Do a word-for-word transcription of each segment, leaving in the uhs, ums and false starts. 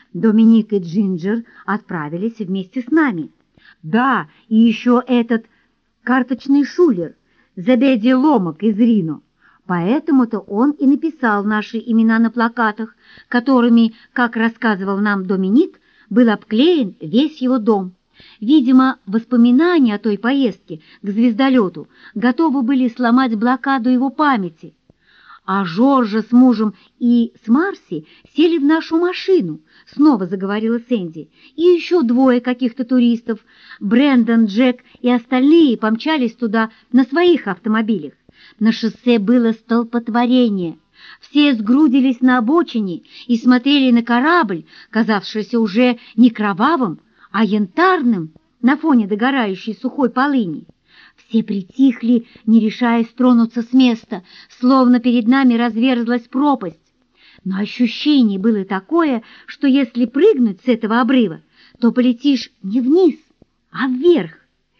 Доминик и Джинджер отправились вместе с нами. Да, и еще этот карточный шулер, Зебедий Ломак из Рино. Поэтому-то он и написал наши имена на плакатах, которыми, как рассказывал нам Доминик, был обклеен весь его дом. Видимо, воспоминания о той поездке к звездолету готовы были сломать блокаду его памяти. А Жоржа с мужем и с Марси сели в нашу машину, снова заговорила Сэнди, и еще двое каких-то туристов, Брэндон, Джек и остальные помчались туда на своих автомобилях. На шоссе было столпотворение. Все сгрудились на обочине и смотрели на корабль, казавшийся уже не кровавым, а янтарным на фоне догорающей сухой полыни. Все притихли, не решаясь тронуться с места, словно перед нами разверзлась пропасть. Но ощущение было такое, что если прыгнуть с этого обрыва, то полетишь не вниз, а вверх.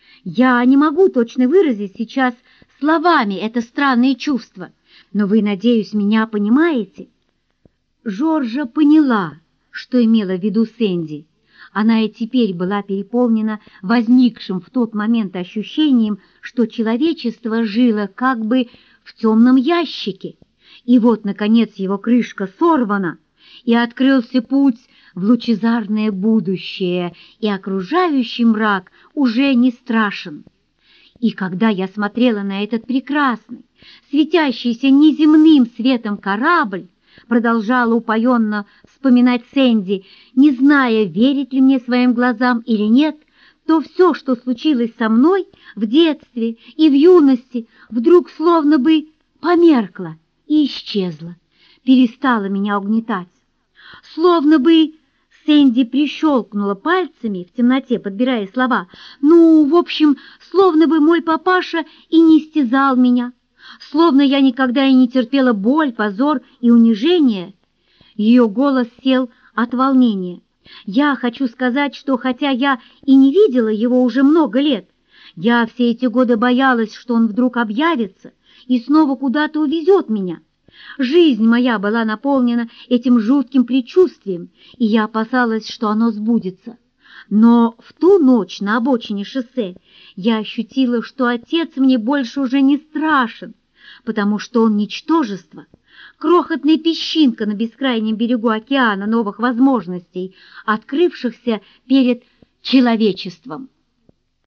Я не могу точно выразить сейчас словами это странное чувство, но вы, надеюсь, меня понимаете. Жоржа поняла, что имела в виду Сэнди. Она и теперь была переполнена возникшим в тот момент ощущением, что человечество жило как бы в темном ящике. И вот, наконец, его крышка сорвана, и открылся путь в лучезарное будущее, и окружающий мрак уже не страшен. И когда я смотрела на этот прекрасный, светящийся неземным светом корабль, продолжала упоенно вспоминать Сэнди, не зная, верить ли мне своим глазам или нет, то все, что случилось со мной в детстве и в юности, вдруг словно бы померкло и исчезло, перестало меня угнетать. Словно бы Сэнди прищелкнула пальцами в темноте, подбирая слова. Ну, в общем, словно бы мой папаша и не истязал меня, словно я никогда и не терпела боль, позор и унижение. Ее голос сел от волнения. Я хочу сказать, что хотя я и не видела его уже много лет, я все эти годы боялась, что он вдруг объявится и снова куда-то увезет меня. Жизнь моя была наполнена этим жутким предчувствием, и я опасалась, что оно сбудется. Но в ту ночь на обочине шоссе я ощутила, что отец мне больше уже не страшен, потому что он ничтожество, крохотная песчинка на бескрайнем берегу океана новых возможностей, открывшихся перед человечеством.